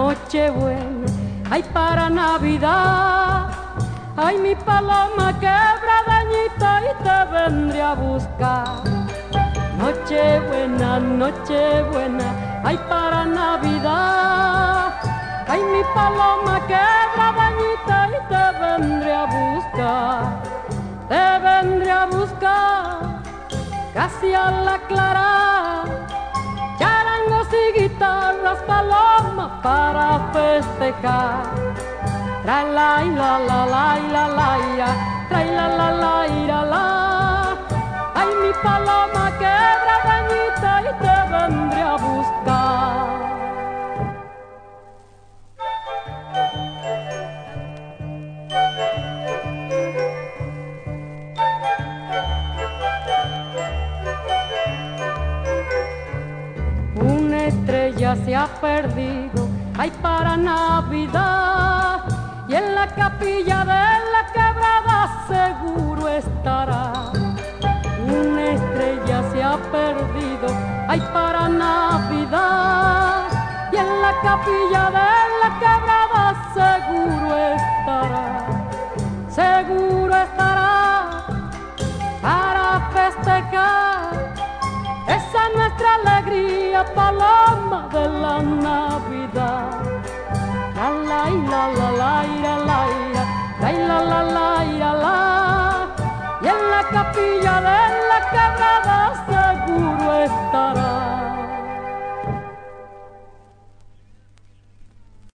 Nochebuena, ay para Navidad, ay mi paloma quebradañita y te vendré a buscar. Nochebuena, Nochebuena, ay para Navidad, ay mi paloma quebradañita y te vendré a buscar. Te vendré a buscar casi a la clara, charangos y guitarras, paloma para festejar. Trae la la la la la la, trae la la la la la. Ay mi paloma quebradañita y te vendré a buscar. Una estrella se ha perdido, ay para Navidad, y en la capilla de la quebrada seguro estará. Una estrella se ha perdido, ay para Navidad, y en la capilla de la quebrada seguro estará. Seguro estará para festejar esa nuestra alegría, paloma de la Navidad.